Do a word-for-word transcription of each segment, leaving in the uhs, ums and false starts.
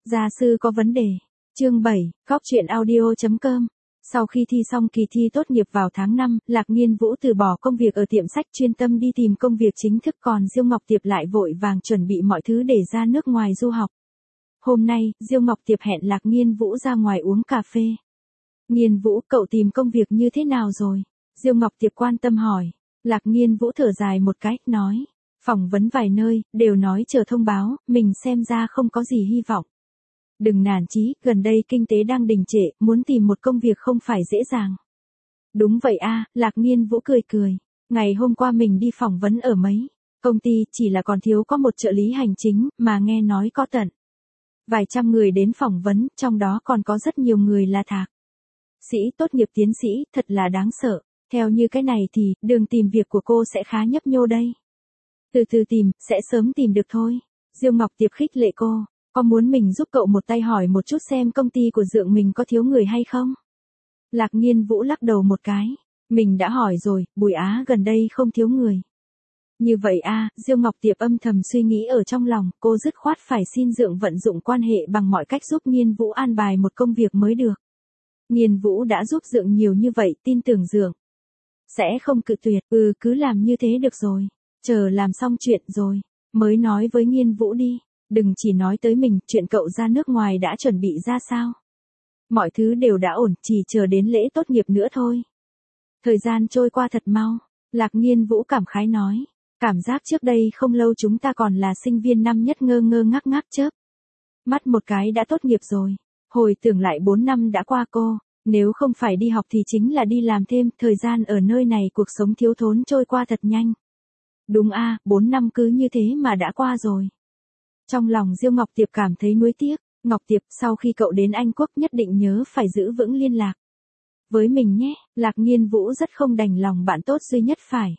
Gia sư có vấn đề. Chương bảy, góc truyện audio chấm com. Sau khi thi xong kỳ thi tốt nghiệp vào tháng năm, Lạc Nghiên Vũ từ bỏ công việc ở tiệm sách chuyên tâm đi tìm công việc chính thức, còn Diêu Ngọc Tiệp lại vội vàng chuẩn bị mọi thứ để ra nước ngoài du học. Hôm nay, Diêu Ngọc Tiệp hẹn Lạc Nghiên Vũ ra ngoài uống cà phê. Nghiên Vũ, cậu tìm công việc như thế nào rồi? Diêu Ngọc Tiệp quan tâm hỏi. Lạc Nghiên Vũ thở dài một cái, nói. Phỏng vấn vài nơi, đều nói chờ thông báo, mình xem ra không có gì hy vọng. Đừng nản chí, gần đây kinh tế đang đình trệ, muốn tìm một công việc không phải dễ dàng. Đúng vậy a, Lạc Nghiên Vũ cười cười. Ngày hôm qua mình đi phỏng vấn ở mấy công ty, chỉ là còn thiếu có một trợ lý hành chính, mà nghe nói có tận vài trăm người đến phỏng vấn, trong đó còn có rất nhiều người là thạc sĩ tốt nghiệp tiến sĩ, thật là đáng sợ. Theo như cái này thì, đường tìm việc của cô sẽ khá nhấp nhô đây. Từ từ tìm, sẽ sớm tìm được thôi. Diêu Ngọc Tiệp khích lệ cô. Có muốn mình giúp cậu một tay hỏi một chút xem công ty của Dượng mình có thiếu người hay không? Lạc Nghiên Vũ lắc đầu một cái. Mình đã hỏi rồi, Bùi Á gần đây không thiếu người. Như vậy a, Diêu Ngọc Tiệp âm thầm suy nghĩ ở trong lòng, cô dứt khoát phải xin Dượng vận dụng quan hệ bằng mọi cách giúp Nghiên Vũ an bài một công việc mới được. Nghiên Vũ đã giúp Dượng nhiều như vậy, tin tưởng Dượng sẽ không cự tuyệt. Ừ, cứ làm như thế được rồi. Chờ làm xong chuyện rồi, mới nói với Nghiên Vũ đi. Đừng chỉ nói tới mình, chuyện cậu ra nước ngoài đã chuẩn bị ra sao? Mọi thứ đều đã ổn, chỉ chờ đến lễ tốt nghiệp nữa thôi. Thời gian trôi qua thật mau. Lạc Nghiên Vũ cảm khái nói. Cảm giác trước đây không lâu chúng ta còn là sinh viên năm nhất, ngơ ngơ ngác ngác chớp mắt một cái đã tốt nghiệp rồi. Hồi tưởng lại bốn năm đã qua cô. Nếu không phải đi học thì chính là đi làm thêm, thời gian ở nơi này cuộc sống thiếu thốn trôi qua thật nhanh. Đúng a, bốn năm cứ như thế mà đã qua rồi. Trong lòng Diêu Ngọc Tiệp cảm thấy nuối tiếc. Ngọc Tiệp, sau khi cậu đến Anh Quốc nhất định nhớ phải giữ vững liên lạc với mình nhé. Lạc Nghiên Vũ rất không đành lòng bạn tốt duy nhất phải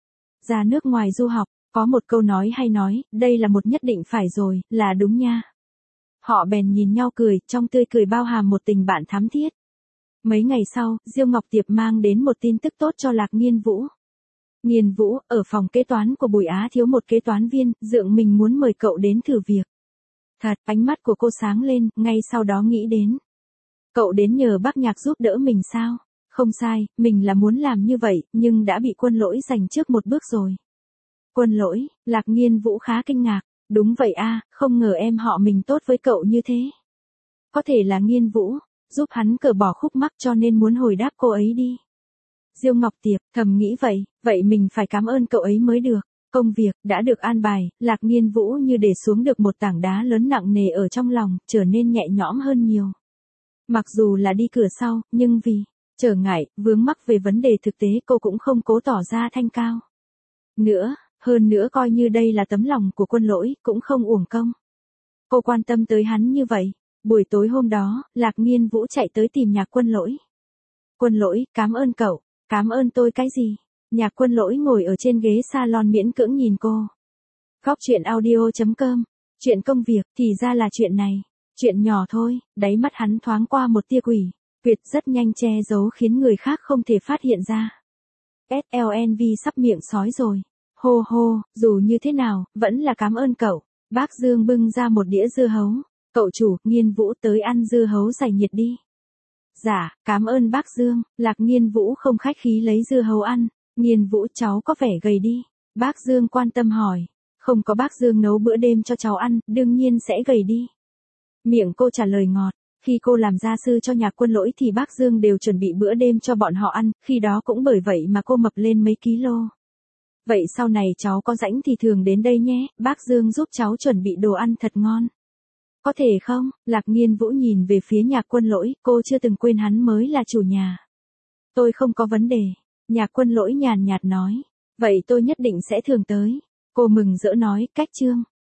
ra nước ngoài du học. Có một câu nói hay nói, đây là một nhất định phải rồi, là đúng nha. Họ bèn nhìn nhau cười, trong tươi cười bao hàm một tình bạn thắm thiết. Mấy ngày sau, Diêu Ngọc Tiệp mang đến một tin tức tốt cho Lạc Nghiên Vũ. Nghiên Vũ, ở phòng kế toán của Bùi Á thiếu một kế toán viên, Dượng mình muốn mời cậu đến thử việc. Thật, ánh mắt của cô sáng lên, ngay sau đó nghĩ đến. Cậu đến nhờ bác Nhạc giúp đỡ mình sao? Không sai, mình là muốn làm như vậy, nhưng đã bị Quân Lỗi giành trước một bước rồi. Quân Lỗi, Lạc Nghiên Vũ khá kinh ngạc. Đúng vậy a, không ngờ em họ mình tốt với cậu như thế. Có thể là Nghiên Vũ giúp hắn cởi bỏ khúc mắc cho nên muốn hồi đáp cô ấy đi. Diêu Ngọc Tiệp thầm nghĩ vậy, vậy mình phải cảm ơn cậu ấy mới được. Công việc đã được an bài, Lạc Nghiên Vũ như để xuống được một tảng đá lớn nặng nề ở trong lòng, trở nên nhẹ nhõm hơn nhiều. Mặc dù là đi cửa sau, nhưng vì trở ngại, vướng mắc về vấn đề thực tế, cô cũng không cố tỏ ra thanh cao nữa, hơn nữa coi như đây là tấm lòng của Quân Lỗi, cũng không uổng công. Cô quan tâm tới hắn như vậy. Buổi tối hôm đó, Lạc Nghiên Vũ chạy tới tìm Nhạc Quân Lỗi. Quân Lỗi, cảm ơn cậu. Cảm ơn tôi cái gì? Nhạc Quân Lỗi ngồi ở trên ghế salon miễn cưỡng nhìn cô. Góc truyện audio chấm com. Chuyện công việc, thì ra là chuyện này. Chuyện nhỏ thôi, đáy mắt hắn thoáng qua một tia quỷ quyệt, rất nhanh che giấu khiến người khác không thể phát hiện ra. ét lờ en vê sắp miệng sói rồi. Hô hô, dù như thế nào, vẫn là cảm ơn cậu. Bác Dương bưng ra một đĩa dưa hấu. Cậu chủ, Nghiên Vũ tới ăn dưa hấu giải nhiệt đi. Dạ, cảm ơn bác Dương. Lạc Nghiên Vũ không khách khí lấy dưa hấu ăn. Nghiên Vũ, cháu có vẻ gầy đi. Bác Dương quan tâm hỏi. Không có bác Dương nấu bữa đêm cho cháu ăn, đương nhiên sẽ gầy đi. Miệng cô trả lời ngọt. Khi cô làm gia sư cho Nhạc Quân Lỗi thì bác Dương đều chuẩn bị bữa đêm cho bọn họ ăn, khi đó cũng bởi vậy mà cô mập lên mấy ký lô. Vậy sau này cháu có rảnh thì thường đến đây nhé, bác Dương giúp cháu chuẩn bị đồ ăn thật ngon. Có thể không? Lạc Nghiên Vũ nhìn về phía Nhạc Quân Lỗi, cô chưa từng quên hắn mới là chủ nhà. Tôi không có vấn đề. Nhạc Quân Lỗi nhàn nhạt nói. Vậy tôi nhất định sẽ thường tới. Cô mừng rỡ nói, cách chương.